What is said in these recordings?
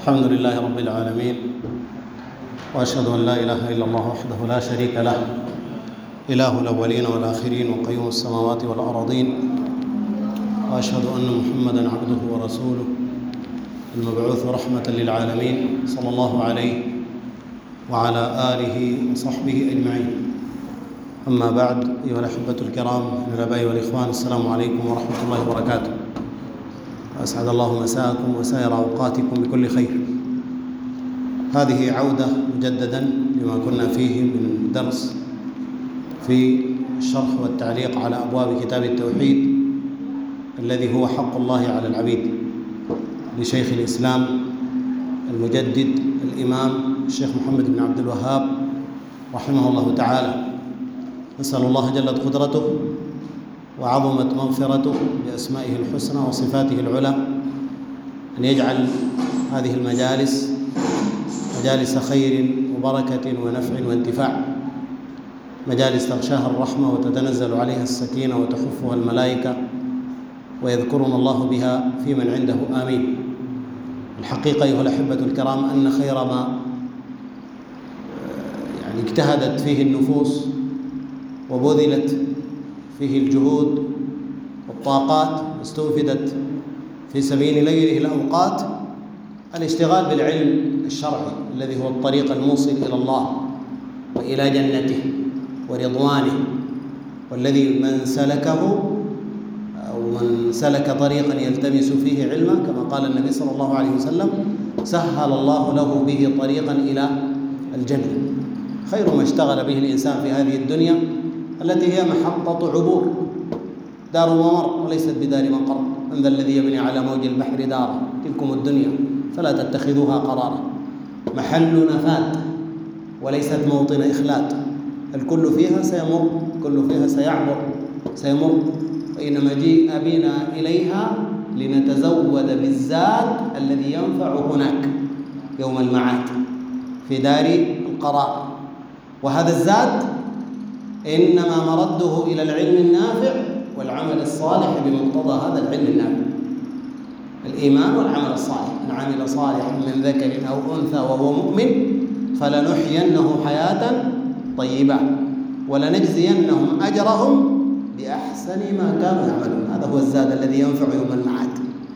الحمد لله رب العالمين، وأشهد أن لا إله إلا الله وحده لا شريك له، إله الأولين والآخرين وقيوم السماوات والأراضين، وأشهد أن محمدًا عبده ورسوله المبعوث رحمة للعالمين، صلى الله عليه وعلى آله وصحبه أجمعين. أما بعد، أيها الأحبة الكرام من الآباء والإخوان، السلام عليكم ورحمة الله وبركاته. أسعد الله مساءكم وسائر أوقاتكم بكل خير. هذه عودة مجدداً لما كنا فيه من درس في الشرح والتعليق على أبواب كتاب التوحيد الذي هو حق الله على العبيد لشيخ الإسلام المجدد الإمام الشيخ محمد بن عبد الوهاب رحمه الله تعالى. نسأل الله جلت قدرته وعظمت مغفرته بأسمائه الحسنى وصفاته العلى أن يجعل هذه المجالس مجالس خير وبركة ونفع وانتفاع، مجالس تغشاها الرحمة وتتنزل عليها السكينة وتحفها الملائكة ويذكرنا الله بها في من عنده، آمين. الحقيقة أيها الأحبة الكرام أن خير ما اجتهدت فيه النفوس وبذلت فيه الجهود والطاقات واستنفدت في سبيل ليله الأوقات الاشتغال بالعلم الشرعي الذي هو الطريق الموصل إلى الله وإلى جنته ورضوانه، والذي من سلكه أو من سلك طريقا يلتمس فيه علما كما قال النبي صلى الله عليه وسلم سهل الله له به طريقا إلى الجنة. خير ما اشتغل به الإنسان في هذه الدنيا التي هي محطة عبور، دار ممر وليست بدار مقر. من ذا الذي يبني على موج البحر دارا، تلكم الدنيا فلا تتخذوها قرارا. محل نفات وليست موطن إخلاد. الكل فيها سيمر، الكل فيها سيمر. وإنما جيء بنا إليها لنتزود بالزاد الذي ينفع هناك يوم المعاد في دار القرار. وهذا الزاد إنما مرده إلى العلم النافع والعمل الصالح بمقتضى هذا العلم النافع، الإيمان والعمل الصالح. من عمل صالحا من ذكر أو أنثى وهو مؤمن فلنحيينه حياة طيبة ولنجزينهم أجرهم بأحسن ما كانوا يعملون. هذا هو الزاد الذي ينفع يوم المعاد.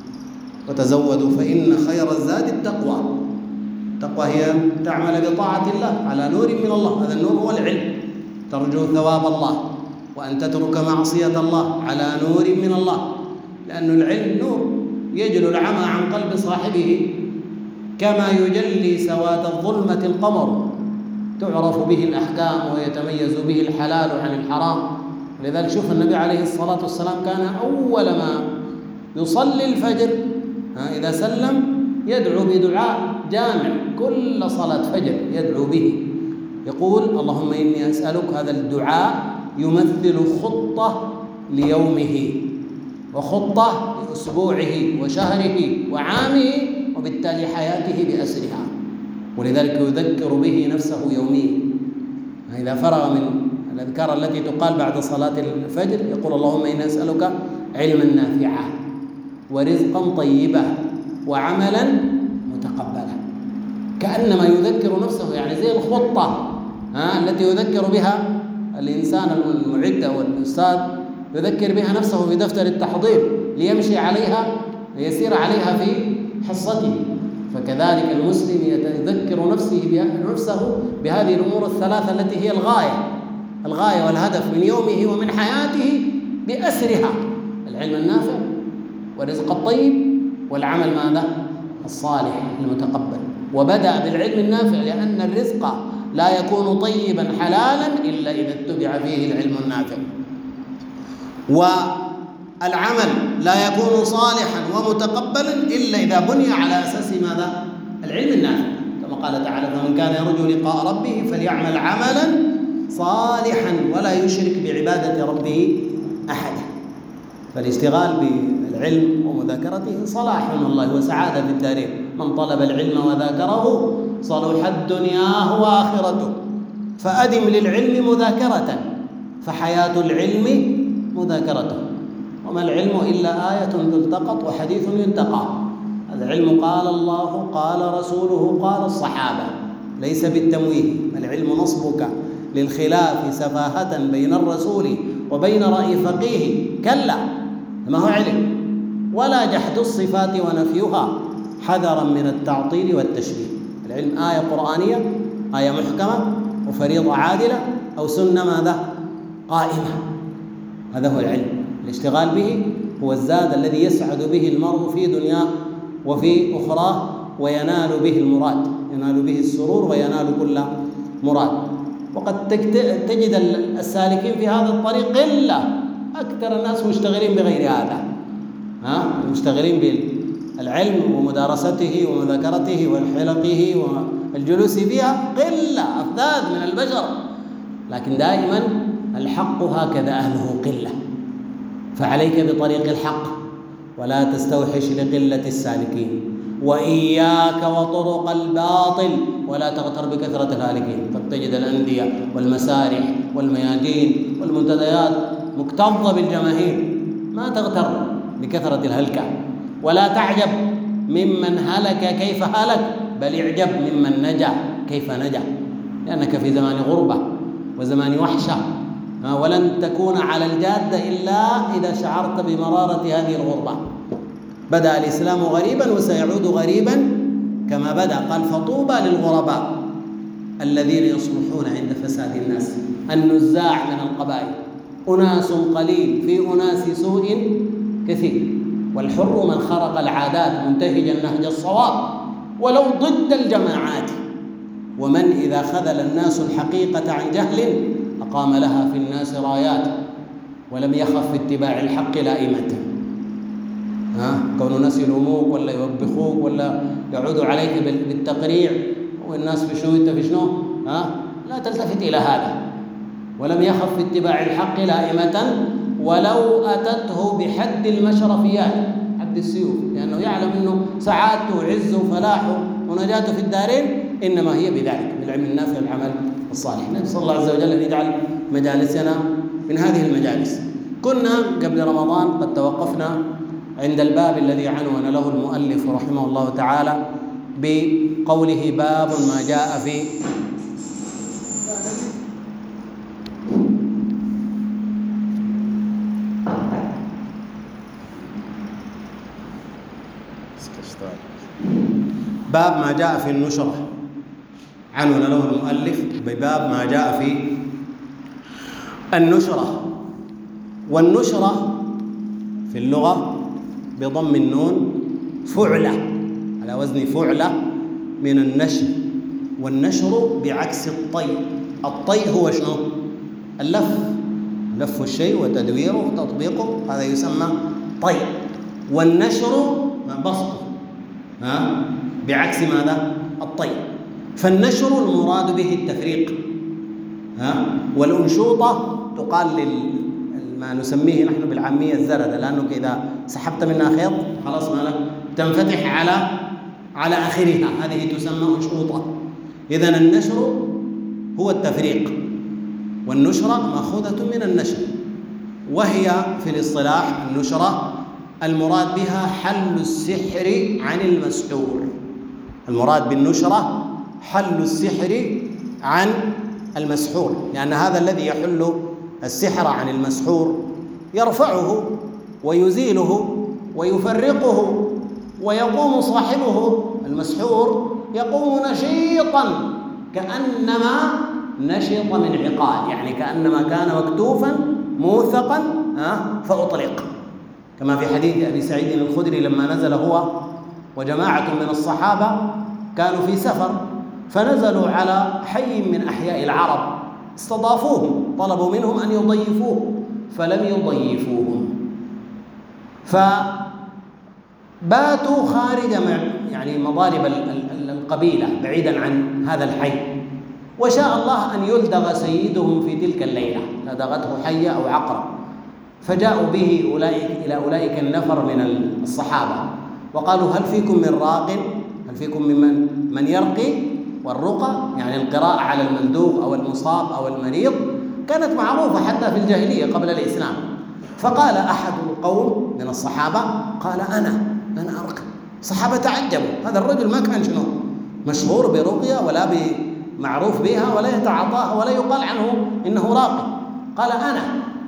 وتزودوا فإن خير الزاد التقوى. التقوى هي تعمل بطاعة الله على نور من الله، هذا النور هو العلم، ترجو ثواب الله، وأن تترك معصية الله على نور من الله، لأن العلم نور يجلو العمى عن قلب صاحبه كما يجلي سواد الظلمة القمر، تعرف به الأحكام ويتميز به الحلال عن الحرام. لذلك شوف النبي عليه الصلاة والسلام كان أول ما يصلي الفجر إذا سلم يدعو بدعاء جامع، كل صلاة فجر يدعو به، يقول اللهم إني أسألك. هذا الدعاء يمثل خطة ليومه وخطة لأسبوعه وشهره وعامه وبالتالي حياته بأسرها، ولذلك يذكر به نفسه يوميا. إذا فرغ من الأذكار التي تقال بعد صلاة الفجر يقول اللهم إني أسألك علما نافعا ورزقا طيبا وعملا متقبلا، كأنما يذكر نفسه، يعني زي الخطة التي يذكر بها الإنسان المعد أو الأستاذ يذكر بها نفسه في دفتر التحضير ليمشي عليها ليسير عليها في حصته. فكذلك المسلم يذكر نفسه بهذه الأمور الثلاثة التي هي الغاية والهدف من يومه ومن حياته بأسرها: العلم النافع والرزق الطيب والعمل ماذا؟ الصالح المتقبل. وبدأ بالعلم النافع لأن الرزق لا يكون طيبا حلالا إلا إذا اتبع فيه العلم النافع، والعمل لا يكون صالحا ومتقبلا إلا إذا بني على أساس ماذا؟ العلم النافع، كما قال تعالى فمن كان يرجو لقاء ربه فليعمل عملا صالحا ولا يشرك بعبادة ربه أحدا. فالاشتغال بالعلم ومذاكرته صلاح من الله وسعادة في الدارين. من طلب العلم وذاكره صلحت دنياه وآخرته. فأدم للعلم مذاكرة فحياة العلم مذاكرته. وما العلم إلا آية تلتقط وحديث ينتقى. العلم قال الله قال رسوله قال الصحابة، ليس بالتمويه. العلم نصبك للخلاف سفاهة بين الرسول وبين رأي فقيه، كلا، ما هو علم. ولا جحد الصفات ونفيها حذرا من التعطيل والتشبيه. العلم آية قرآنية، آية محكمة وفريضة عادلة، أو سنة ماذا؟ قائمة. هذا هو العلم. الاشتغال به هو الزاد الذي يسعد به المرء في دنياه وفي أخراه، وينال به المراد، ينال به السرور وينال كل مراد. وقد تجد السالكين في هذا الطريق قلة، أكثر الناس مشتغلين بغير هذا، مشتغلين بالعلم ومدارسته ومذاكرته وحلقه والجلوس فيها، قلة أفذاذ من البشر. لكن دائما الحق هكذا أهله قلة، فعليك بطريق الحق ولا تستوحش لقلة السالكين، وإياك وطرق الباطل ولا تغتر بكثرة الهالكين. قد تجد الأندية والمسارح والميادين والمنتديات مكتظة بالجماهير، ما تغتر بكثرة الهلكة، ولا تعجب ممن هلك كيف هلك، بل اعجب ممن نجا كيف نجا، لأنك في زمان غربة وزمان وحشة، ولن تكون على الجادة إلا إذا شعرت بمرارة هذه الغربة. بدأ الإسلام غريبا وسيعود غريبا كما بدأ. قال فطوبى للغرباء الذين يصلحون عند فساد الناس. النزاع من القبائل أناس قليل في أناس سوء كثير، والحر من خرق العادات منتهجا نهج الصواب ولو ضد الجماعات، ومن إذا خذل الناس الحقيقة عن جهل أقام لها في الناس رايات ولم يخف في اتباع الحق لائمة. كون الناس يلوموك ولا يوبخوك ولا يعودوا عليك بالتقريع والناس في شنو انت في شنو، لا تلتفت إلى هذا. ولم يخف في اتباع الحق لائمة ولو أتته بحد المشرفيات، حد السيوف، لأنه يعلم أنه سعادته وعزه وفلاحه ونجاته في الدارين إنما هي بذلك، بالعلم النافع والعمل الصالح. نسأل الله عز وجل أن يجعل مجالسنا من هذه المجالس. كنا قبل رمضان قد توقفنا عند الباب الذي عنون له المؤلف رحمه الله تعالى بقوله باب ما جاء في باب ما جاء في النشرة. عنون له المؤلف بباب ما جاء في النشرة. والنشرة في اللغة بضم النون فعلة، على وزن فعلة من النشر. والنشر بعكس الطي. الطي هو شنو؟ اللف، لف الشيء وتدويره وتطبيقه، هذا يسمى طي. والنشر بسطه، بعكس ماذا؟ الطي. فالنشر المراد به التفريق، والأنشوطة تقال ما نسميه نحن بالعامية الزردة، لأنك إذا سحبت منها خيط خلاص ما تنفتح على آخرها، هذه تسمى أنشوطة. إذن النشر هو التفريق، والنشرة مأخوذة من النشر، وهي في الاصطلاح النشرة المراد بها حل السحر عن المسحور. المراد بالنشرة حل السحر عن المسحور، لأن هذا الذي يحل السحر عن المسحور يرفعه ويزيله ويفرقه، ويقوم صاحبه المسحور يقوم نشيطا كأنما نشط من عقال، يعني كأنما كان مكتوفا موثقا فأطلق، كما في حديث أبي سعيد الخدري لما نزل هو وجماعة من الصحابة كانوا في سفر، فنزلوا على حي من أحياء العرب، استضافوهم، طلبوا منهم أن يضيفوه فلم يضيفوهم، فباتوا خارج يعني مضارب القبيلة بعيدا عن هذا الحي. وشاء الله أن يلدغ سيدهم في تلك الليلة، لدغته حية أو عقرب، فجاءوا به إلى أولئك النفر من الصحابة وقالوا هل فيكم من راق؟ هل فيكم من يرقي؟ والرقى يعني القراءة على الملدوغ أو المصاب أو المريض كانت معروفة حتى في الجاهلية قبل الإسلام. فقال أحد القوم من الصحابة قال أنا أرقى. الصحابة تعجبوا، هذا الرجل ما كان شنو مشهور برقية ولا بمعروف بها ولا يتعاطاها ولا يقال عنه إنه راقي. قال أنا،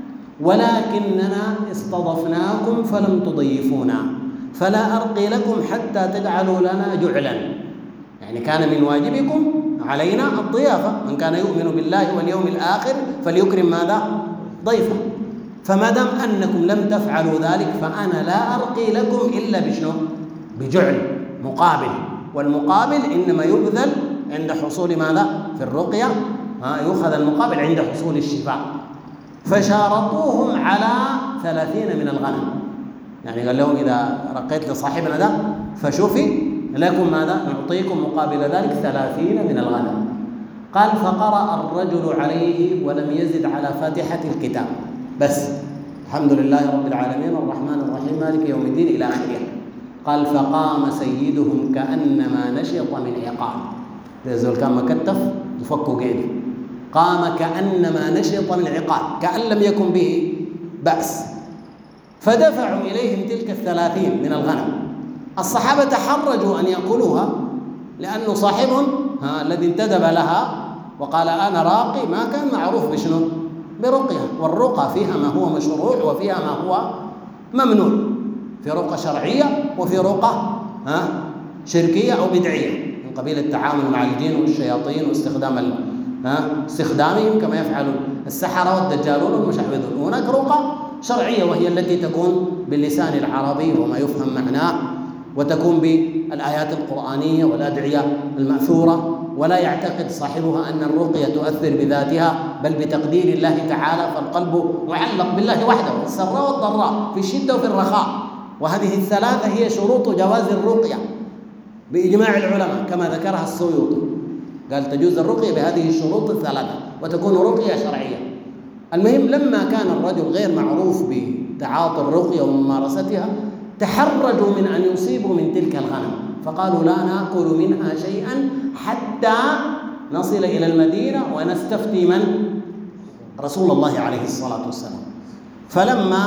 ولكننا استضفناكم فلم تضيفونا، فلا أرقي لكم حتى تجعلوا لنا جعلا. يعني كان من واجبكم علينا الضيافة، من كان يؤمن بالله واليوم الآخر فليكرم ماذا؟ ضيفه. فما دام أنكم لم تفعلوا ذلك فأنا لا أرقي لكم إلا بشنو؟ بجعل مقابل، والمقابل إنما يبذل عند حصول ماذا؟ في الرقية يؤخذ المقابل عند حصول الشفاء. فشارطوهم على 30 من الغنم، يعني قال لهم إذا رقيت لصاحبنا ده فشوفي لكم ماذا؟ نعطيكم مقابل ذلك 30 من الغنم. قال فقرأ الرجل عليه ولم يزد على فاتحة الكتاب بس، الحمد لله رب العالمين الرحمن الرحيم مالك يوم الدين إلى آخره. قال فقام سيدهم كأنما نشط من عقال، زول كان مكتف وفكوا قيده، قام كأنما نشط من عقال كأن لم يكن به بأس. فدفعوا إليهم تلك 30 من الغنم. الصحابة تحرجوا أن يأكلوها لأنه صاحبهم الذي انتدب لها وقال أنا راقي ما كان معروف بشنو؟ برقية، والرقى فيها ما هو مشروع وفيها ما هو ممنوع، في رقى شرعية وفي رقى شركية أو بدعية من قبيل التعامل مع الجن والشياطين استخدامهم كما يفعل السحرة والدجالون والمشعوذون. هناك رقى شرعية وهي التي تكون باللسان العربي وما يفهم معناه، وتكون بالآيات القرآنية والأدعية المأثورة، ولا يعتقد صاحبها أن الرقية تؤثر بذاتها بل بتقدير الله تعالى، فالقلب معلق بالله وحده في السراء والضراء في الشدة وفي الرخاء. وهذه الثلاثة هي شروط جواز الرقية بإجماع العلماء كما ذكرها السيوطي، قال تجوز الرقية بهذه الشروط الثلاثة وتكون رقية شرعية. المهم لما كان الرجل غير معروف بتعاطي الرقية وممارستها تحرجوا من أن يصيبوا من تلك الغنم، فقالوا لا نأكل منها شيئا حتى نصل إلى المدينة ونستفتي من؟ رسول الله عليه الصلاة والسلام. فلما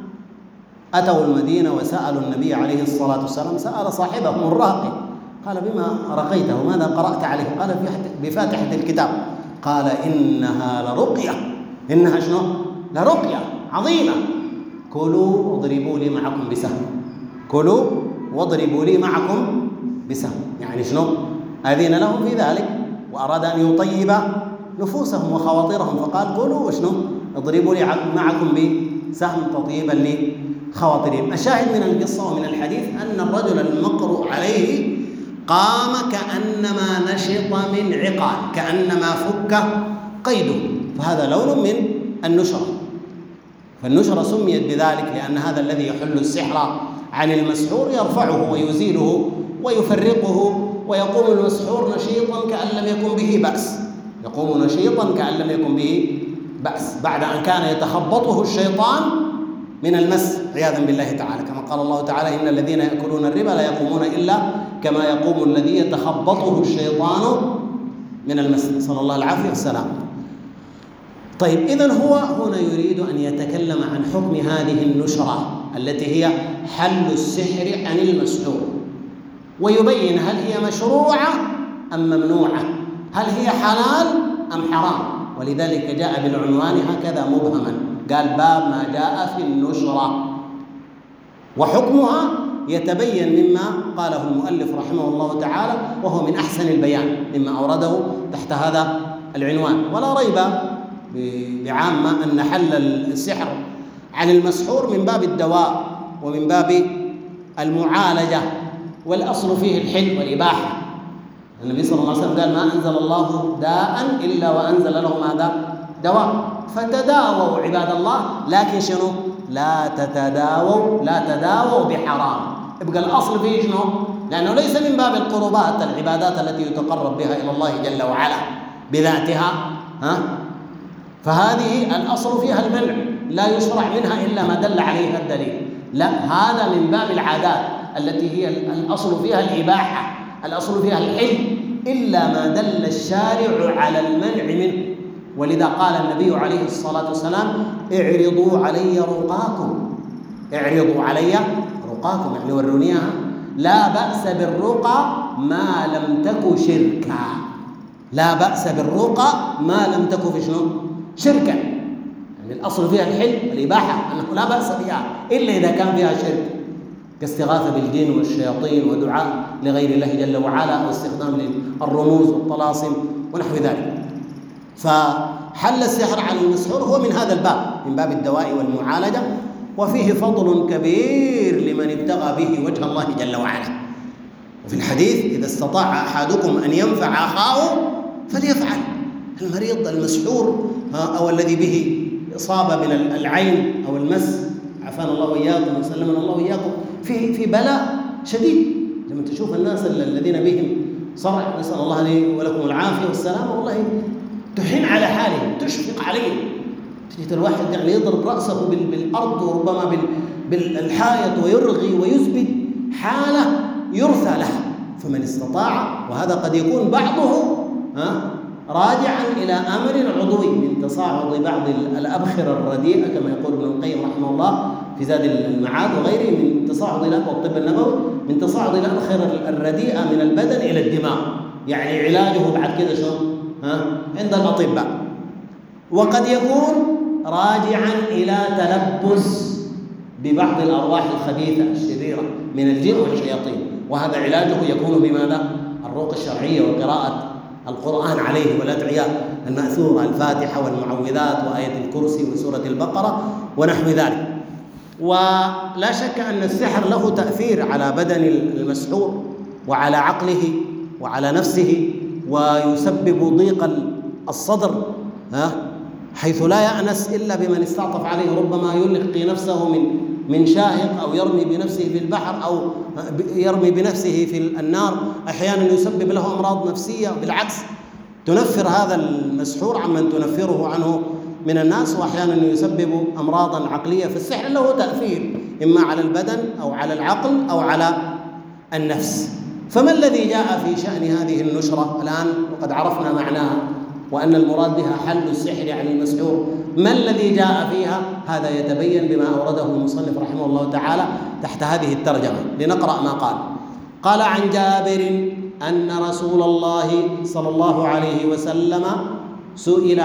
أتوا المدينة وسألوا النبي عليه الصلاة والسلام سأل صاحبهم الراقي قال بما رقيته ماذا قرأت عليه؟ قال بفاتحة الكتاب. قال إنها لرقية، إنها شنو؟ لرقية عظيمة، كلوا واضربوا لي معكم بسهم، كلوا واضربوا لي معكم بسهم. يعني شنو؟ أذن لهم في ذلك وأراد أن يطيب نفوسهم وخواطرهم، فقال كلوا وشنو؟ اضربوا لي معكم بسهم تطيبا لخواطرهم. الشاهد من القصة ومن الحديث أن الرجل المقروء عليه قام كأنما نشط من عقال، كأنما فك قيده، فهذا لون من النشرة. فالنشرة سميت بذلك لأن هذا الذي يحل السحر عن المسحور يرفعه ويزيله ويفرقه، ويقوم المسحور نشيطا كأن لم يكن به بأس، يقوم نشيطا كأن لم يكن به بأس بعد أن كان يتخبطه الشيطان من المس عياذا بالله تعالى، كما قال الله تعالى إن الذين يأكلون الربا لا يقومون إلا كما يقوم الذي يتخبطه الشيطان من المس، صلى الله العافية والسلام. طيب إذن هو هنا يريد أن يتكلم عن حكم هذه النشرة التي هي حل السحر عن المسحور، ويبين هل هي مشروعة أم ممنوعة، هل هي حلال أم حرام، ولذلك جاء بالعنوان هكذا مبهما، قال باب ما جاء في النشرة، وحكمها يتبين مما قاله المؤلف رحمه الله تعالى، وهو من أحسن البيان مما أورده تحت هذا العنوان. ولا ريب بعامة أن حل السحر عن المسحور من باب الدواء ومن باب المعالجة، والأصل فيه الحل والإباحة. النبي صلى الله عليه وسلم قال ما أنزل الله داء إلا وأنزل له ماذا؟ دواء. فتداووا عباد الله، لكن شنو؟ لا تداووا بحرام. يبقى الأصل فيه شنو؟ لأنه ليس من باب القربات العبادات التي يتقرب بها إلى الله جل وعلا بذاتها، فهذه الأصل فيها المنع، لا يشرع منها إلا ما دل عليها الدليل. لا، هذا من باب العادات التي هي الأصل فيها الإباحة، الأصل فيها الحل، إلا ما دل الشارع على المنع منه. ولذا قال النبي عليه الصلاة والسلام اعرضوا علي رقاكم، اعرضوا علي رقاكم، يعني ورونيها لا بأس بالرقى ما لم تك شركا. لا بأس بالرقى ما لم تك في شنو؟ شركا. يعني الأصل فيها الحل والإباحة، أنه لا بأس بها إلا إذا كان فيها شرك، كاستغاثة بالجن والشياطين ودعاء لغير الله جل وعلا، أو استخدام للرموز والطلاسم ونحو ذلك. فحل السحر على المسحور هو من هذا الباب، من باب الدواء والمعالجة، وفيه فضل كبير لمن ابتغى به وجه الله جل وعلا. وفي الحديث: إذا استطاع أحدكم أن ينفع أخاه فليفعل. المريض المسحور أو الذي به إصابة من العين أو المس، عافانا الله وإياكم وسلمنا الله وإياكم، في بلاء شديد. لما تشوف الناس الذين بهم صرع، نسأل الله لي ولكم العافية والسلامة، والله تحن على حالهم، تشفق عليهم. تجد الواحد يعني يضرب رأسه بالأرض وربما بالحائط ويرغي ويزبد، حالة يرثى لها. فمن استطاع، وهذا قد يكون بعضه راجعا إلى أمر عضوي من تصاعد بعض الأبخرة الرديئة، كما يقول ابن القيم رحمه الله في زاد المعاد وغيره، من تصاعد إلى الطب النبوي، من تصاعد إلى الأبخرة الرديئة من البدن إلى الدماغ. يعني علاجه بعد كده شو؟ عند الأطباء. وقد يكون راجعا إلى تلبس ببعض الأرواح الخبيثة الشريرة من الجن والشياطين، وهذا علاجه يكون بماذا؟ الرقى الشرعية وقراءة القرآن عليه والأدعية المأثورة، الفاتحة والمعوذات وآية الكرسي وسورة البقرة ونحو ذلك. ولا شك أن السحر له تأثير على بدن المسحور وعلى عقله وعلى نفسه، ويسبب ضيق الصدر، حيث لا يأنس إلا بمن استعطف عليه. ربما يلقي نفسه من شاهق، أو يرمي بنفسه في البحر، أو يرمي بنفسه في النار. أحيانا يسبب له أمراض نفسية، بالعكس تنفر هذا المسحور عمن تنفره عنه من الناس، وأحيانا يسبب أمراضا عقلية. فالسحر له تأثير إما على البدن أو على العقل أو على النفس. فما الذي جاء في شأن هذه النشرة الآن وقد عرفنا معناها، وأن المراد بها حل السحر عن المسحور؟ ما الذي جاء فيها؟ هذا يتبين بما أورده المصنف رحمه الله تعالى تحت هذه الترجمة. لنقرأ ما قال. قال: عن جابر أن رسول الله صلى الله عليه وسلم سئل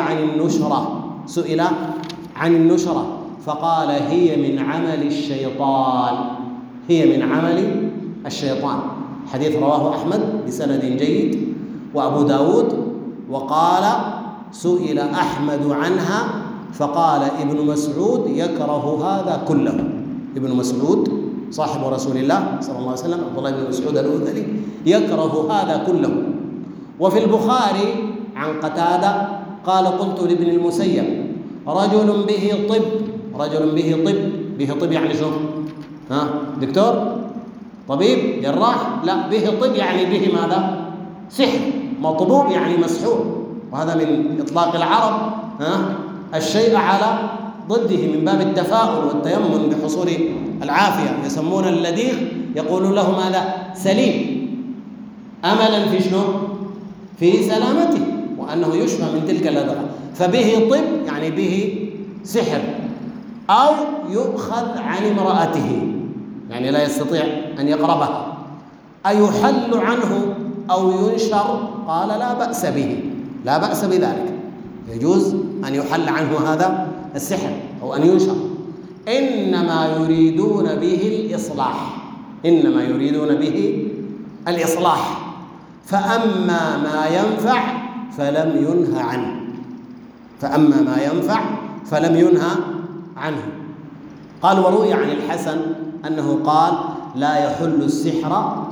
عن النشرة فقال: هي من عمل الشيطان. هي من عمل الشيطان. حديث رواه أحمد بسند جيد وأبو داود. وقال: سئل أحمد عنها فقال: ابن مسعود يكره هذا كله. ابن مسعود صاحب رسول الله صلى الله عليه وسلم، عبد الله بن مسعود الأذلي، يكره هذا كله. وفي البخاري عن قتادة قال: قلت لابن المسيب: رجل به طب يعني شو؟ دكتور؟ طبيب؟ جراح؟ لا، به طب يعني به ماذا؟ سحر. مطبوب يعني مسحور، وهذا من إطلاق العرب الشيء على ضده من باب التفاؤل والتيمن بحصول العافية. يسمون اللديغ، يقولون له ماذا؟ سليم، أملا في شنو؟ في سلامته، وأنه يشفى من تلك اللدغة. فبه طب يعني به سحر. أو يؤخذ عن امرأته، يعني لا يستطيع أن يقربها. أيحل عنه أو ينشر؟ قال: لا بأس به، لا بأس بذلك، يجوز أن يحل عنه هذا السحر أو أن ينشر. إنما يريدون به الإصلاح. فأما ما ينفع فلم ينهى عنه. قال: وروي عن الحسن أنه قال: لا يحل السحر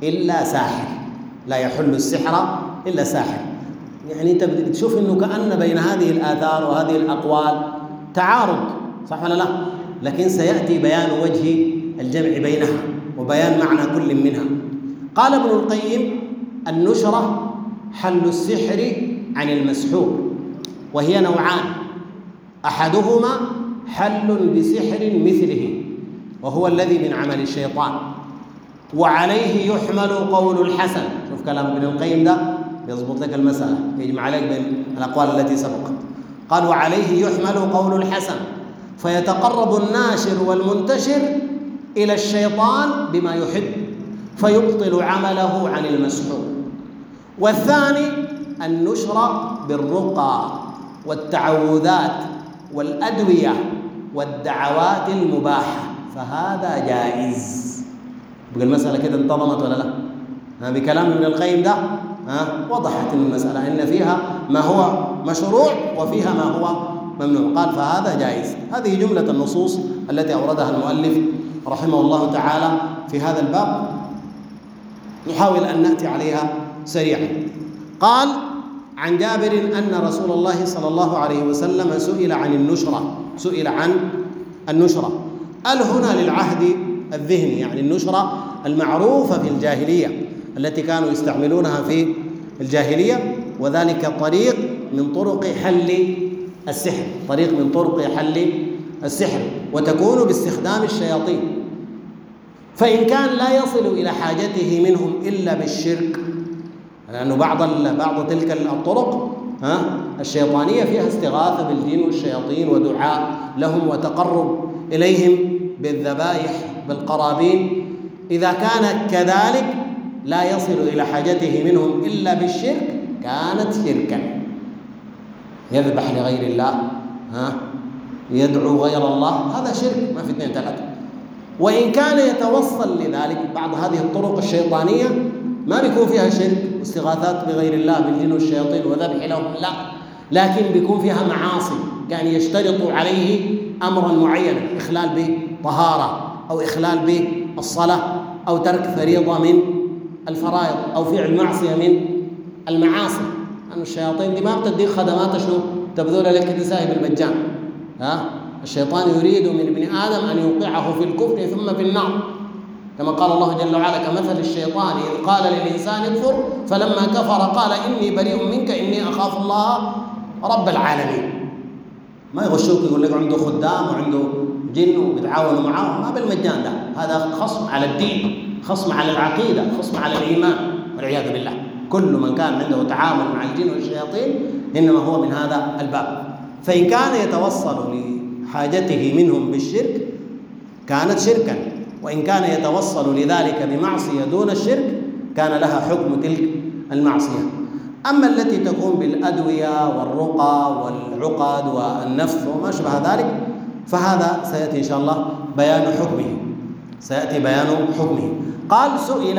إلا ساحر. يعني أنت بتشوف أنه كأن بين هذه الآثار وهذه الأقوال تعارض، صح ولا لا؟ لكن سيأتي بيان وجه الجمع بينها وبيان معنى كل منها. قال ابن القيم: النشرة حل السحر عن المسحور، وهي نوعان: أحدهما حل بسحر مثله، وهو الذي من عمل الشيطان، وعليه يحمل قول الحسن. شوف كلام ابن القيم ده يضبط لك المسألة، يجمع عليك بين الأقوال التي سبقت. قال: وعليه يحمل قول الحسن، فيتقرب الناشر والمنتشر إلى الشيطان بما يحب، فيبطل عمله عن المسحور. والثاني النشر بالرقى والتعوذات والأدوية والدعوات المباحة، فهذا جائز. بقى المسألة كده انتظمت ولا لا؟ بكلام ابن القيم ده وضحت المسألة إن فيها ما هو مشروع وفيها ما هو ممنوع، قال فهذا جائز. هذه جملة النصوص التي أوردها المؤلف رحمه الله تعالى في هذا الباب، نحاول أن نأتي عليها سريعا. قال عن جابر أن رسول الله صلى الله عليه وسلم سئل عن النشرة. هنا للعهد الذهني، يعني النشرة المعروفة في الجاهلية التي كانوا يستعملونها في الجاهلية، وذلك طريق من طرق حل السحر، وتكون باستخدام الشياطين. فإن كان لا يصل إلى حاجته منهم إلا بالشرك، لأنه بعض تلك الطرق الشيطانية فيها استغاثة بالجن والشياطين ودعاء لهم وتقرب إليهم بالذبائح بالقرابين. إذا كان كذلك لا يصل إلى حاجته منهم إلا بالشرك كانت شركا، يذبح لغير الله، يدعو غير الله، هذا شرك، ما في 2 3. وإن كان يتوصل لذلك، بعض هذه الطرق الشيطانية ما بيكون فيها شرك واستغاثات بغير الله بالجن والشياطين وذبح لهم، لا، لكن بيكون فيها معاصي، كان يشترط عليه أمرا معينا، إخلال بطهارة أو إخلال بالصلاة أو ترك فريضة من الفرائض أو فعل معصية من المعاصي. أن الشياطين دي ما بتديك خدمات شنو تبذل لك تساهي بالمجان. الشيطان يريد من ابن آدم أن يوقعه في الكفر ثم في النار، كما قال الله جل وعلا: كمثل الشيطان إذ قال للإنسان اكفر فلما كفر قال إني بريء منك إني أخاف الله رب العالمين. ما يغشوك يقول لك عنده خدام وعنده جن وبيتعاونوا معاه، ما بالمجان ده، هذا خصم على الدين، خصم على العقيدة، خصم على الإيمان والعياذ بالله. كل من كان عنده تعامل مع الجن والشياطين إنما هو من هذا الباب. فإن كان يتوصل لحاجته منهم بالشرك كانت شركا، وإن كان يتوصل لذلك بمعصية دون الشرك كان لها حكم تلك المعصية. أما التي تكون بالأدوية والرقى والعقد والنفث وما شابه ذلك فهذا سيأتي إن شاء الله بيان حكمه. قال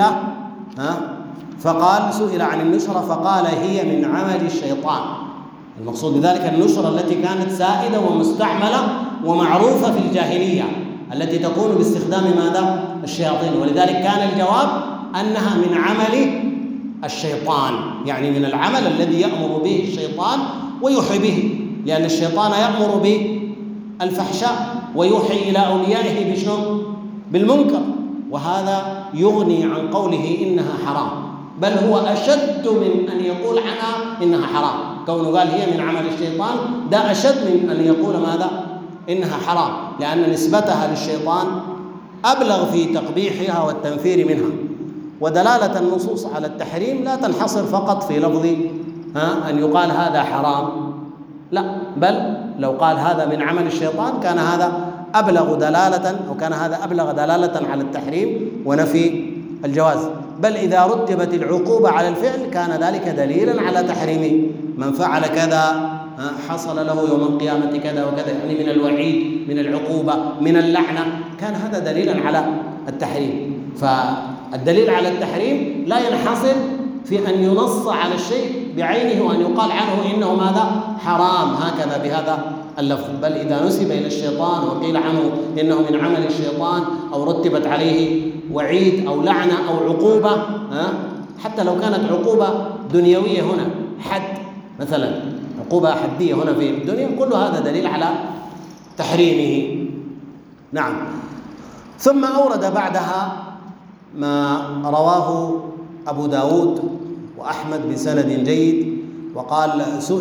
سئل عن النشرة فقال هي من عمل الشيطان. المقصود بذلك النشرة التي كانت سائدة ومستعملة ومعروفة في الجاهلية التي تكون باستخدام ماذا؟ الشياطين. ولذلك كان الجواب أنها من عمل الشيطان، يعني من العمل الذي يأمر به الشيطان ويوحي به، لأن الشيطان يأمر بالفحشاء ويوحي إلى أوليائه بشنو؟ بالمنكر، وهذا يغني عن قوله إنها حرام، بل هو أشد من أن يقول عنها إنها حرام. كونه قال هي من عمل الشيطان ده أشد من أن يقول ماذا؟ إنها حرام، لأن نسبتها للشيطان أبلغ في تقبيحها والتنفير منها. ودلالة النصوص على التحريم لا تنحصر فقط في لفظ أن يقال هذا حرام، لا، بل لو قال هذا من عمل الشيطان كان هذا أبلغ دلالة، أو كان هذا أبلغ دلالة على التحريم ونفي الجواز. بل إذا رتبت العقوبة على الفعل كان ذلك دليلا على تحريمه. من فعل كذا حصل له يوم القيامة كذا وكذا، يعني من الوعيد، من العقوبة، من اللعنة، كان هذا دليلا على التحريم. فالدليل على التحريم لا ينحصر في أن ينص على الشيء بعينه وأن يقال عنه إنه ماذا؟ حرام، هكذا بهذا اللفظ. بل إذا نسب إلى الشيطان وقيل عنه إنه من عمل الشيطان أو رتبت عليه وعيد أو لعنة أو عقوبة، حتى لو كانت عقوبة دنيوية هنا، حد مثلا، عقوبة حدية هنا في الدنيا، كل هذا دليل على تحريمه. نعم. ثم أورد بعدها ما رواه أبو داود وأحمد بسند جيد، وقال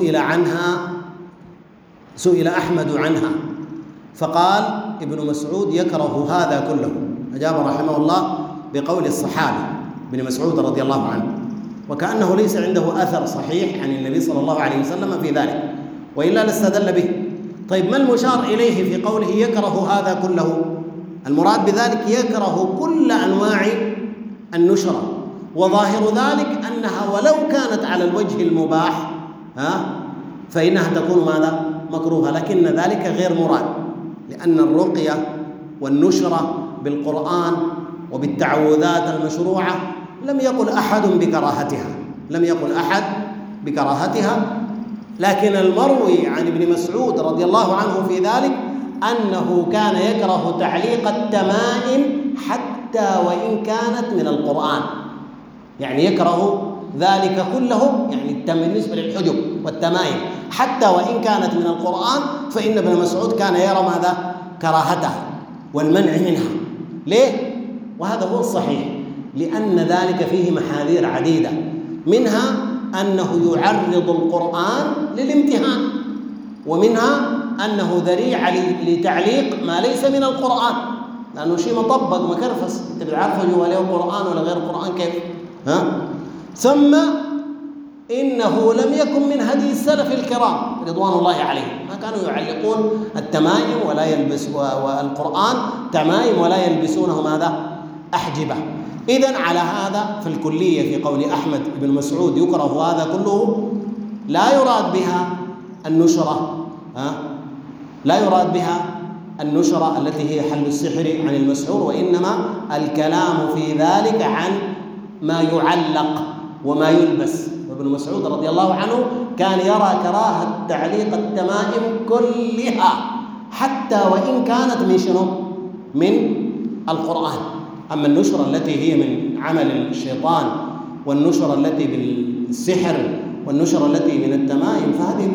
سئل أحمد عنها فقال ابن مسعود يكره هذا كله. أجاب رحمه الله بقول الصحابي ابن مسعود رضي الله عنه، وكأنه ليس عنده أثر صحيح عن النبي صلى الله عليه وسلم في ذلك، وإلا لاستدل به. طيب ما المشار إليه في قوله يكره هذا كله؟ المراد بذلك يكره كل أنواع النشرة، وظاهر ذلك أنها ولو كانت على الوجه المباح فإنها تكون ماذا؟ مكروهة، لكن ذلك غير مراد، لأن الرقية والنشرة بالقرآن وبالتعوذات المشروعة لم يقل أحد بكراهتها، لكن المروي عن ابن مسعود رضي الله عنه في ذلك أنه كان يكره تعليق التمائم حتى وإن كانت من القرآن، يعني يكره ذلك كله، يعني بالنسبة للحجب والتمائم حتى وإن كانت من القرآن، فإن ابن مسعود كان يرى ماذا؟ كراهتها والمنع منها. ليه؟ وهذا هو الصحيح، لأن ذلك فيه محاذير عديدة، منها أنه يعرض القرآن للامتحان، ومنها أنه ذريعة لتعليق ما ليس من القرآن، لأنه شيء مطبق مكرفس، أنت بتعرفه جوا له قرآن ولا غير قرآن كيف؟ ثم إنه لم يكن من هدي السلف الكرام رضوان الله عليهم، ما كانوا يعلقون التمائم ولا والقرآن تمائم ولا يلبسونه ماذا؟ أحجبة. إذن على هذا في الكلية في قول أحمد بن مسعود يكره هذا كله، لا يراد بها النشرة، لا يراد بها النشرة التي هي حل السحر عن المسحور، وإنما الكلام في ذلك عن ما يعلق وما يلبس. وابن مسعود رضي الله عنه كان يرى كراهة تعليق التمائم كلها حتى وإن كانت من شنو؟ من القرآن. أما النشرة التي هي من عمل الشيطان والنشرة التي بالسحر والنشرة التي من التمائم فهذه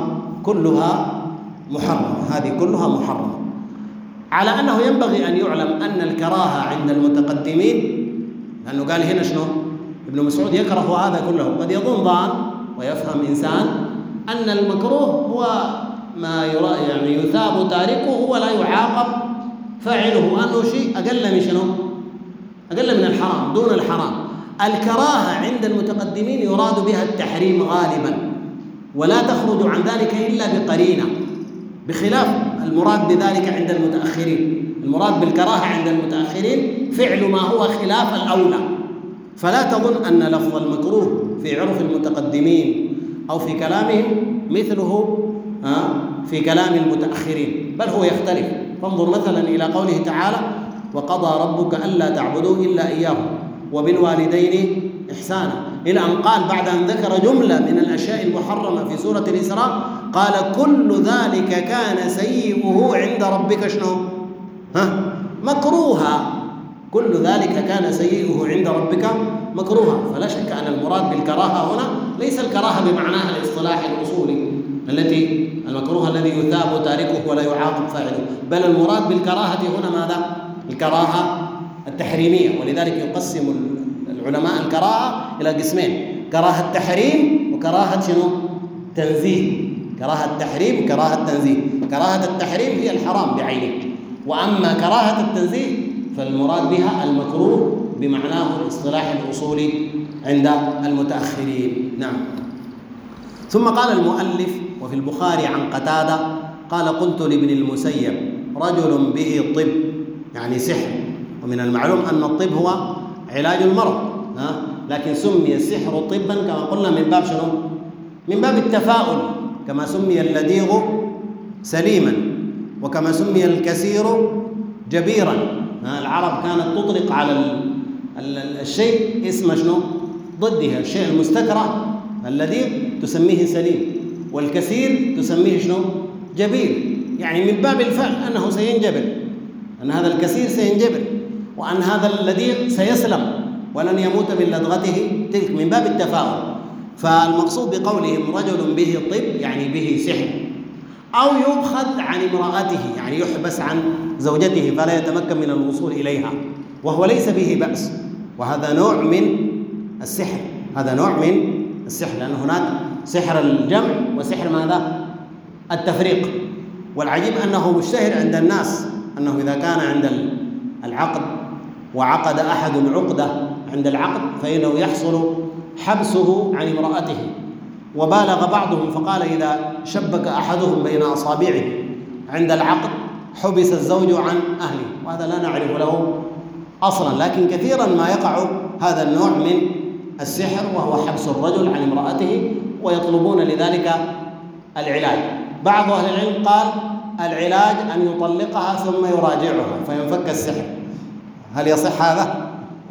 كلها محرمة، هذه كلها محرمة. على أنه ينبغي أن يعلم أن الكراهة عند المتقدمين، لأنه قال هنا شنو؟ ابن مسعود يكره هذا كله. قد يظن ظان ويفهم إنسان أن المكروه هو ما يعني يثاب تاركه ولا يعاقب فاعله، أنه شيء أقل من شنو؟ أقل من الحرام، دون الحرام. الكراهة عند المتقدمين يراد بها التحريم غالبا، ولا تخرج عن ذلك إلا بقرينة، بخلاف المراد بذلك عند المتأخرين. المراد بالكراهة عند المتأخرين فعل ما هو خلاف الأولى. فلا تظن أن لفظ المكروه في عرف المتقدمين أو في كلامهم مثله في كلام المتأخرين، بل هو يختلف. فانظر مثلا إلى قوله تعالى: وقضى ربك ألا تعبدوا إلا إياه وبالوالدين إحسانا، إلى أن قال بعد أن ذكر جملة من الأشياء المحرمة في سورة الإسراء قال: كل ذلك كان سيئه عند ربك شنو؟ مكروها. كل ذلك كان سيئه عند ربك مكروها. فلا شك أن المراد بالكراهة هنا ليس الكراهة بمعناها الاصطلاحي الأصولي التي المكروه الذي يثاب تاركه ولا يعاقب فاعله، بل المراد بالكراهة هنا ماذا؟ الكراهة التحريمية. ولذلك يقسم العلماء الكراهة إلى قسمين: كراهة تحريم وكراهة شنو؟ تنزيه. كراهة التحريم وكراهة التنزيه. كراهة التحريم هي الحرام بعينه، وأما كراهة التنزيه فالمراد بها المكروه بمعناه الاصطلاحي الأصولي عند المتأخرين. نعم. ثم قال المؤلف: وفي البخاري عن قتادة قال: قلت لابن المسيب: رجل به طب، يعني سحر، ومن المعلوم أن الطب هو علاج المرض، لكن سمي السحر طبا كما قلنا من باب شنو؟ من باب التفاؤل، كما سمي اللديغ سليما، وكما سمي الكثير جبيرا. العرب كانت تطلق على الشيء اسم شنو؟ ضدها. الشيء المستكره الذي تسميه سليم، والكثير تسميه شنو؟ جبير، يعني من باب الفعل أنه سينجبر، أن هذا الكثير سينجبر، وأن هذا الذي سيسلم ولن يموت من لدغته تلك، من باب التفاؤل. فالمقصود بقولهم رجل به طب يعني به سحر، أو يؤخذ عن امرأته يعني يحبس عن زوجته فلا يتمكن من الوصول إليها، وهو ليس به بأس، وهذا نوع من السحر. هذا نوع من السحر، لأن هناك سحر الجمع وسحر ماذا؟ التفريق. والعجيب أنه مشتهر عند الناس أنه إذا كان عند العقد وعقد أحد عقدة عند العقد فإنه يحصل حبسه عن امرأته، وبالغ بعضهم فقال: إذا شبك أحدهم بين أصابعه عند العقد حبس الزوج عن أهله. وهذا لا نعرف له أصلا، لكن كثيرا ما يقع هذا النوع من السحر، وهو حبس الرجل عن امرأته، ويطلبون لذلك العلاج. بعض أهل العلم قال العلاج أن يطلقها ثم يراجعها فينفك السحر. هل يصح هذا؟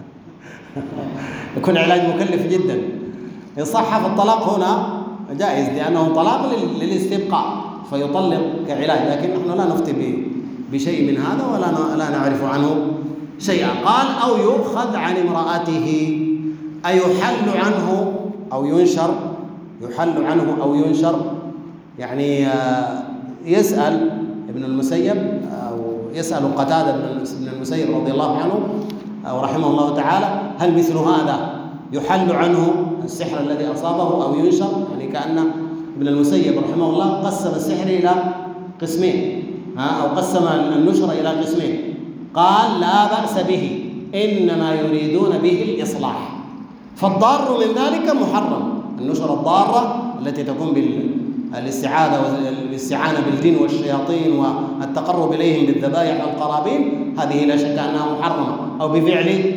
يكون علاج مكلف جدا. إن صح فالطلاق هنا جائز، لأنه طلاق للاستبقاء فيطلق كعلاج، لكن نحن لا نفتي بشيء من هذا ولا نعرف عنه شيئا. قال أو يؤخذ عن امرأته، أي يحل عنه أو ينشر، يحل عنه أو ينشر، يعني يسأل ابن المسيب أو يسأل قتادة بن المسيب رضي الله عنه أو رحمه الله تعالى: هل مثل هذا يحل عنه السحر الذي أصابه أو ينشر؟ يعني كأن ابن المسيب رحمه الله قسم السحر إلى قسمين، أو قسم النشر إلى قسمين. قال لا بأس به، إنما يريدون به الإصلاح، فالضار من ذلك محرم. النشر الضارة التي تكون بالاستعاذة والاستعانة بالجن والشياطين والتقرب إليهم بالذبائح والقرابين، هذه لا شك أنها محرمة، أو بفعل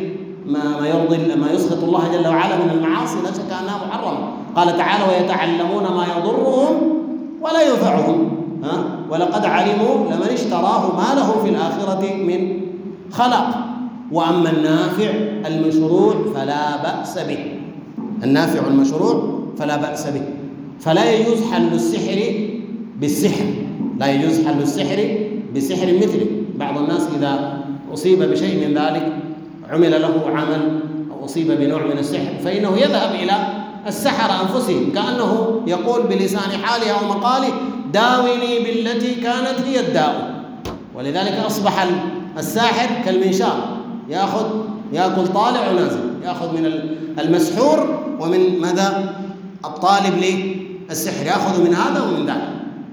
ما يسخط الله جل وعلا من المعاصي، لا شك أنها محرمة. قال تعالى: ويتعلمون ما يضرهم ولا ينفعهم، ولقد علموا لمن اشتراه ما له في الآخرة من خلاق. وأما النافع المشروع فلا بأس به، النافع المشروع فلا بأس به. فلا يجوز حل السحر بالسحر، لا يجوز حل السحر بسحر مثله. بعض الناس إذا أصيب بشيء من ذلك، عمل له عمل أو أصيب بنوع من السحر، فإنه يذهب إلى السحرة أنفسهم، كأنه يقول بلسان حاله أو مقاله: داوني بالتي كانت هي الداء. ولذلك أصبح الساحر كالمنشار، يأكل طالع ونازل، يأخذ من المسحور ومن ماذا؟ الطالب للسحر، يأخذ من هذا ومن ذاك،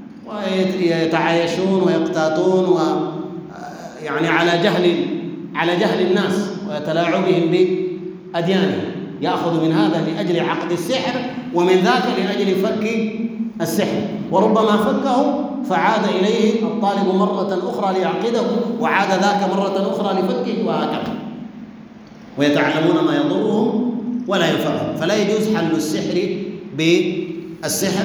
ويتعايشون ويقتاتون يعني على جهل الناس وتلاعبهم بأديانهم. يأخذ من هذا لأجل عقد السحر، ومن ذاك لأجل فك السحر، وربما فكه فعاد إليه الطالب مرة أخرى ليعقده، وعاد ذاك مرة أخرى لفكه، وهكذا. ويتعلمون ما يضرهم ولا ينفعهم. فلا يجوز حل السحر بالسحر،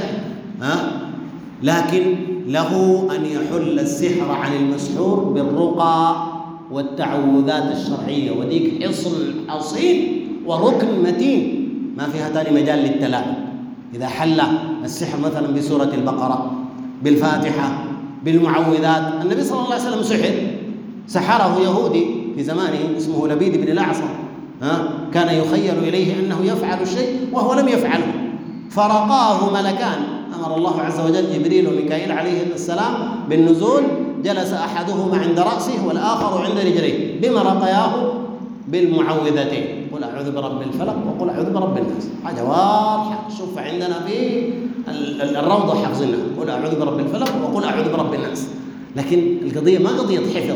لكن له أن يحل السحر عن المسحور بالرقى والتعوذات الشرعية، وديك حصن أصيل وركن متين ما فيها تاني مجال للتلاعب. إذا حل السحر مثلا بسورة البقرة، بالفاتحة، بالمعوذات. النبي صلى الله عليه وسلم سحره يهودي في زمانه اسمه لبيد بن الأعصم، كان يخيل إليه أنه يفعل الشيء وهو لم يفعله، فرقاه ملكان، أمر الله عز وجل جبريل وميكائيل عليه السلام بالنزول، جلس أحدهما عند رأسه والآخر عند رجليه، بما رقياه؟ بالمعوذتين: قل أعوذ برب الفلق وقل أعوذ برب الناس. حاجة واضحة، شوف عندنا في الروضة حفظنا: قل أعوذ برب الفلق وقل أعوذ برب الناس. لكن القضية ما قضية حفظ،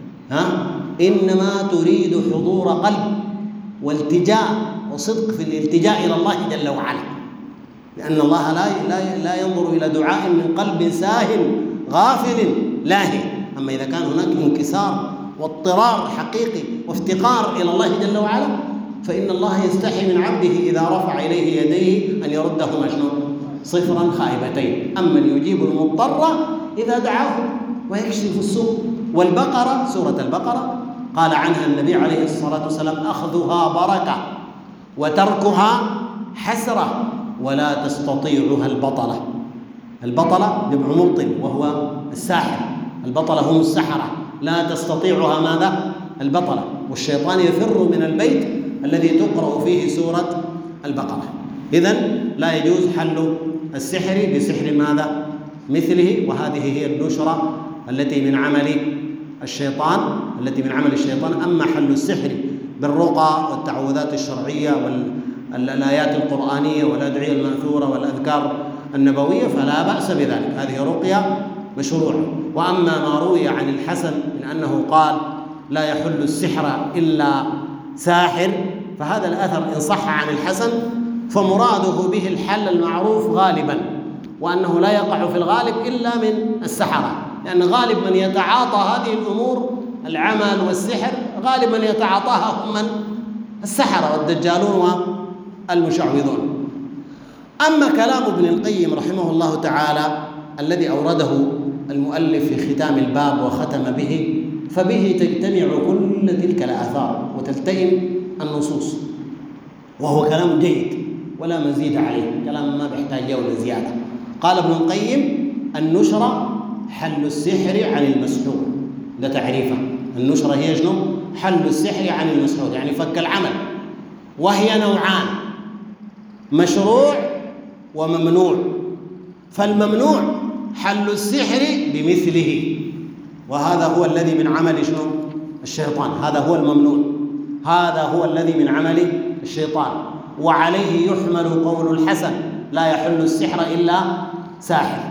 إنما تريد حضور قلب والتجاء وصدق في الالتجاء إلى الله جل وعلا، لأن الله لا ينظر إلى دعاء من قلب ساه غافل لاهي. أما إذا كان هناك انكسار واضطرار حقيقي وافتقار إلى الله جل وعلا، فإن الله يستحي من عبده إذا رفع إليه يديه أن يردهما صفرا خائبتين. أما يجيب المضطر إذا دعاه ويكشف السوء. والبقرة، سورة البقرة، قال عنها النبي عليه الصلاة والسلام: أخذها بركة وتركها حسرة ولا تستطيعها البطلة. البطلة جمع مبطل وهو الساحر، البطلة هم السحرة، لا تستطيعها ماذا؟ البطلة. والشيطان يفر من البيت الذي تقرأ فيه سورة البقرة. إذن لا يجوز حل السحر بسحر ماذا؟ مثله. وهذه هي النشرة التي من عمل الشيطان، أما حل السحر بالرقى والتعوذات الشرعية والآيات القرآنية والأدعية المأثورة والأذكار النبوية فلا بأس بذلك، هذه رقية مشروعة. وأما ما روي عن الحسن من أنه قال: لا يحل السحر إلا ساحر، فهذا الأثر إن صح عن الحسن فمراده به الحل المعروف غالبا، وأنه لا يقع في الغالب إلا من السحرة، لأن غالب من يتعاطى هذه الأمور العمل والسحر غالبا يتعاطاها هم من السحرة والدجالون والمشعوذون. أما كلام ابن القيم رحمه الله تعالى الذي أورده المؤلف في ختام الباب وختم به، فبه تجتمع كل تلك الآثار وتلتئم النصوص، وهو كلام جيد ولا مزيد عليه، كلام ما بيحتاج له زيادة. قال ابن القيم: النشرة حل السحر عن المسحور. ده تعريفه. النشرة هي شنو؟ حل السحر عن المسحور، يعني فك العمل، وهي نوعان: مشروع وممنوع. فالممنوع حل السحر بمثله، وهذا هو الذي من عمل شنو؟ الشيطان. هذا هو الممنوع، هذا هو الذي من عمل الشيطان، وعليه يحمل قول الحسن: لا يحل السحر إلا ساحر.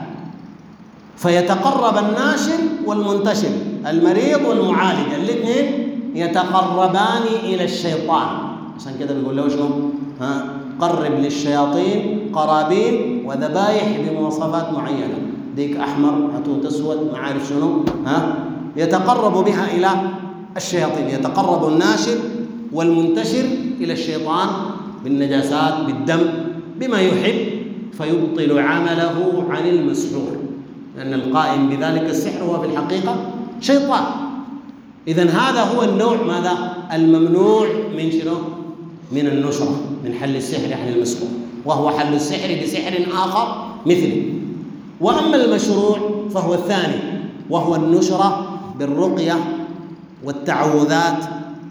فيتقرب الناشر والمنتشر، المريض والمعالج، الاثنين يتقربان إلى الشيطان. عشان كده بيقول له شنو؟ قرب للشياطين قرابين وذبايح بمواصفات معينة، ديك أحمر، عتوت أسود، ما عارف شنو، يتقرب بها إلى الشياطين. يتقرب الناشر والمنتشر إلى الشيطان بالنجاسات، بالدم، بما يحب، فيبطل عمله عن المسحور، لأن القائم بذلك السحر هو في الحقيقة شيطان. إذن هذا هو النوع ماذا؟ الممنوع من شنو؟ من النشرة، من حل السحر عن المسحور، وهو حل السحر بسحر آخر مثله. وأما المشروع فهو الثاني، وهو النشرة بالرقية والتعوذات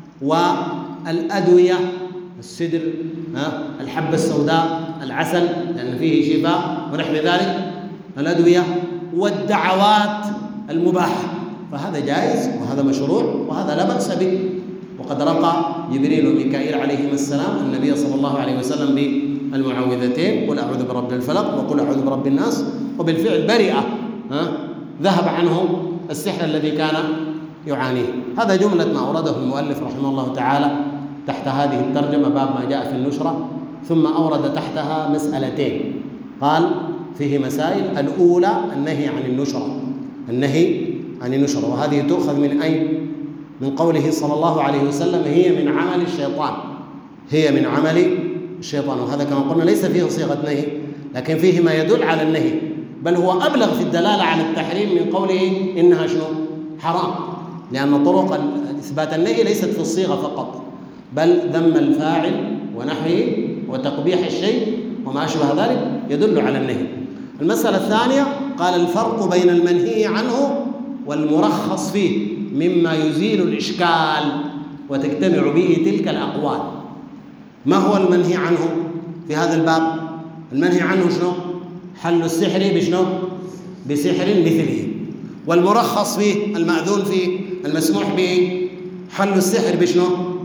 والأدوية، السدر، الحبة السوداء، العسل لأن فيه شفاء ونحو ذلك، الأدوية والدعوات المباحة، فهذا جائز وهذا مشروع وهذا لا بأس به. وقد رقى جبريل وميكائيل عليهما السلام النبي صلى الله عليه وسلم بالمعوذتين: قل أعوذ برب الفلق وقل أعوذ برب الناس، وبالفعل برئ، ذهب عنه السحر الذي كان يعانيه. هذا جملة ما أورده المؤلف رحمه الله تعالى تحت هذه الترجمة، باب ما جاء في النشرة. ثم أورد تحتها مسألتين، قال فيه مسائل: الأولى النهي عن النشرة، النهي عن النشرة، وهذه تؤخذ من أين؟ من قوله صلى الله عليه وسلم: هي من عمل الشيطان، هي من عمل الشيطان. وهذا كما قلنا ليس فيه صيغة نهي، لكن فيه ما يدل على النهي، بل هو أبلغ في الدلالة على التحريم من قوله إنها شنو؟ حرام، لأن طرق إثبات النهي ليست في الصيغة فقط، بل ذم الفاعل ونحيه وتقبيح الشيء وما أشبه ذلك يدل على النهي. المسألة الثانية قال: الفرق بين المنهي عنه والمرخص فيه مما يزيل الإشكال وتجتمع به تلك الأقوال. ما هو المنهي عنه في هذا الباب؟ المنهي عنه شنو؟ حل السحر بشنو؟ بسحر مثله. والمرخص فيه، المأذون فيه، المسموح به، حل السحر بشنو؟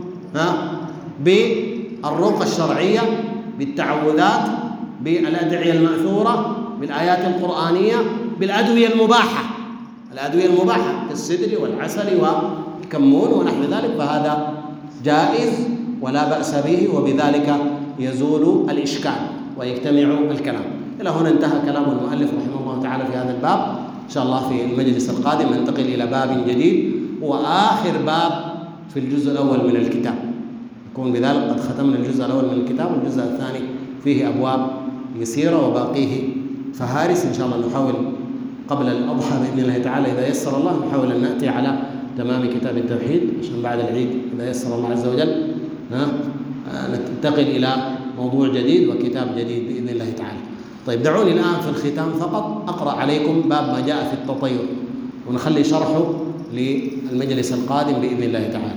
بالرقى الشرعية، بالتعوذات، بالأدعية المأثورة، بالآيات القرآنية، بالأدوية المباحة، الأدوية المباحة كالسدر والعسل والكمون ونحو ذلك، فهذا جائز ولا بأس به، وبذلك يزول الإشكال ويجتمع الكلام. إلى هنا انتهى كلام المؤلف رحمه الله تعالى في هذا الباب. إن شاء الله في المجلس القادم ننتقل إلى باب جديد، هو آخر باب في الجزء الأول من الكتاب، يكون بذلك قد ختمنا الجزء الأول من الكتاب، والجزء الثاني فيه أبواب يسيرة وباقيه فهارس. إن شاء الله نحاول قبل الأضحى بإذن الله تعالى إذا يسر الله نحاول أن نأتي على تمام كتاب التوحيد، عشان بعد العيد إذا يسر الله عز وجل ننتقل إلى موضوع جديد وكتاب جديد بإذن الله تعالى. طيب، دعوني الآن في الختام فقط أقرأ عليكم باب ما جاء في التطير، ونخلي شرحه للمجلس القادم بإذن الله تعالى.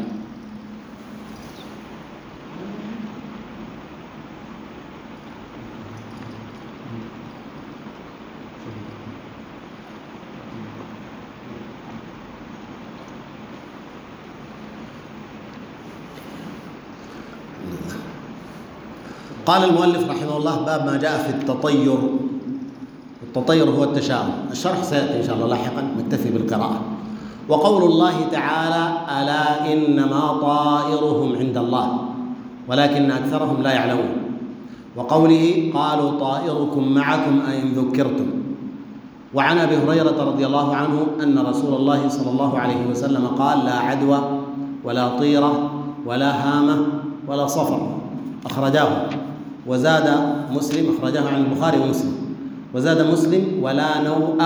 قال المؤلف رحمه الله: باب ما جاء في التطير. التطير هو التشاؤم، الشرح سيأتي إن شاء الله لاحقا، نكتفي بالقراءة. وقول الله تعالى: ألا إنما طائرهم عند الله ولكن أكثرهم لا يعلمون. وقوله: قالوا طائركم معكم أئن ذكرتم. وعن أبي هريرة رضي الله عنه أن رسول الله صلى الله عليه وسلم قال: لا عدوى ولا طيرة ولا هامة ولا صفر، أخرجاه. وزاد مسلم، أخرجاه عن البخاري ومسلم، وزاد مسلم ولا نوء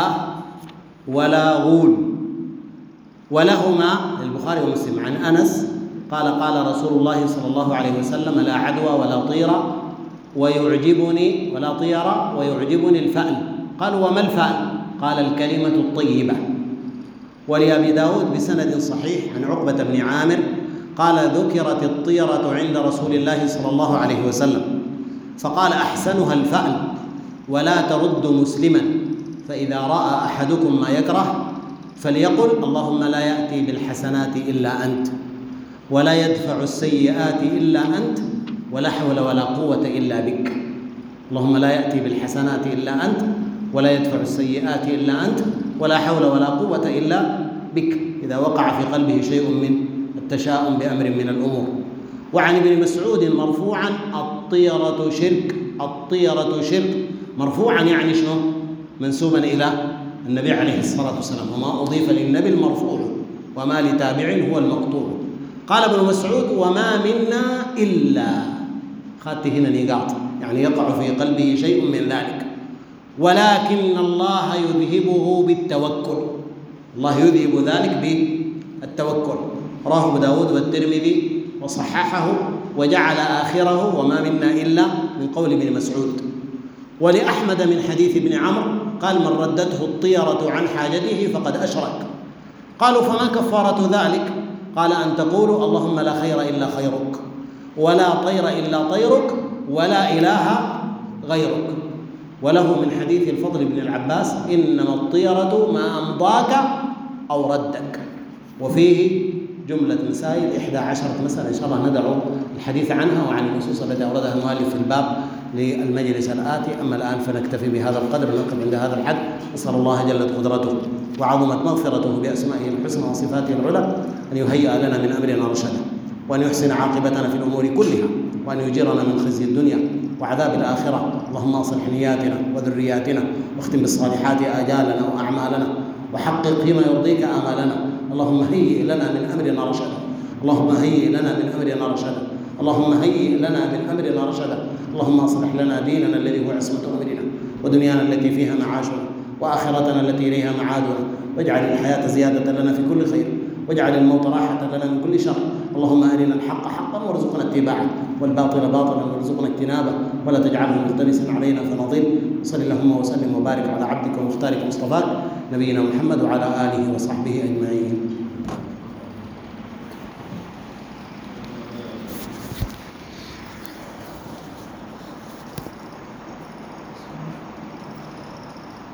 ولا غول. ولهما البخاري ومسلم عن أنس قال قال رسول الله صلى الله عليه وسلم: لا عدوى ولا طيرة ويعجبني ولا طيرة ويعجبني الفأل. قالوا: وما الفأل؟ قال: الكلمة الطيبة. ولأبي داود بسند صحيح عن عقبة بن عامر قال: ذكرت الطيرة عند رسول الله صلى الله عليه وسلم فقال: أحسنها الفأل، ولا ترد مسلما، فإذا رأى أحدكم ما يكره فليقل: اللهم لا يأتي بالحسنات إلا أنت، ولا يدفع السيئات إلا أنت، ولا حول ولا قوة إلا بك. اللهم لا يأتي بالحسنات إلا أنت، ولا يدفع السيئات إلا أنت، ولا حول ولا قوة إلا بك، إذا وقع في قلبه شيء من التشاؤم بأمر من الأمور. وعن ابن مسعود مرفوعا: الطيرة شرك، الطيرة شرك. مرفوعا يعني شنو؟ منسوبا إلى النبي عليه الصلاة والسلام، وما أضيف للنبي المرفوع، وما لتابع هو المقطوع. قال ابن مسعود: وما منا إلا، خدت هنا نقاط، يعني يقع في قلبه شيء من ذلك، ولكن الله يذهبه بالتوكل، الله يذهب ذلك بالتوكل. رواه أبو داود والترمذي وصححه، وجعل آخره وما منا إلا من قول ابن مسعود. ولأحمد من حديث ابن عمرو قال: من ردته الطيرة عن حاجته فقد أشرك. قالوا: فما كفارة ذلك؟ قال: أن تقولوا: اللهم لا خير إلا خيرك، ولا طير إلا طيرك، ولا إله غيرك. وله من حديث الفضل بن العباس: إنما الطيرة ما أمضاك أو ردك. وفيه جملة مسائل 11 مسألة إن شاء الله ندعو الحديث عنها وعن النصوص التي أوردها المؤلف في الباب للمجلس الآتي. أما الآن فنكتفي بهذا القدر، نقف عند هذا الحد. نسأل الله جلت قدرته وعظمت مغفرته بأسمائه الحسنى وصفاته العلى أن يهيئ لنا من أمرنا رشدا، وأن يحسن عاقبتنا في الأمور كلها، وأن يجيرنا من خزي الدنيا وعذاب الآخرة. اللهم أصلح نياتنا وذرياتنا، واختم بالصالحات آجالنا وأعمالنا، وحقق فيما يرضيك آمالنا. اللهم هيئ لنا من أمرنا رشدا، اللهم هيئ لنا من أمرنا رشدا، اللهم هيئ لنا من أمرنا رشدا. اللهم أصلح لنا ديننا الذي هو عصمة أمرنا، ودنيانا التي فيها معاشنا، وآخرتنا التي إليها معادنا، واجعل الحياة زيادة لنا في كل خير، واجعل الموت راحة لنا من كل شر. اللهم أرنا الحق حقا وارزقنا اتباعه، والباطل باطلا وارزقنا اجتنابه، ولا تجعله ملتبسا علينا فنضل. صل اللهم وسلم وبارك على عبدك ومختارك مصطفاك نبينا محمد وعلى آله وصحبه أجمعين.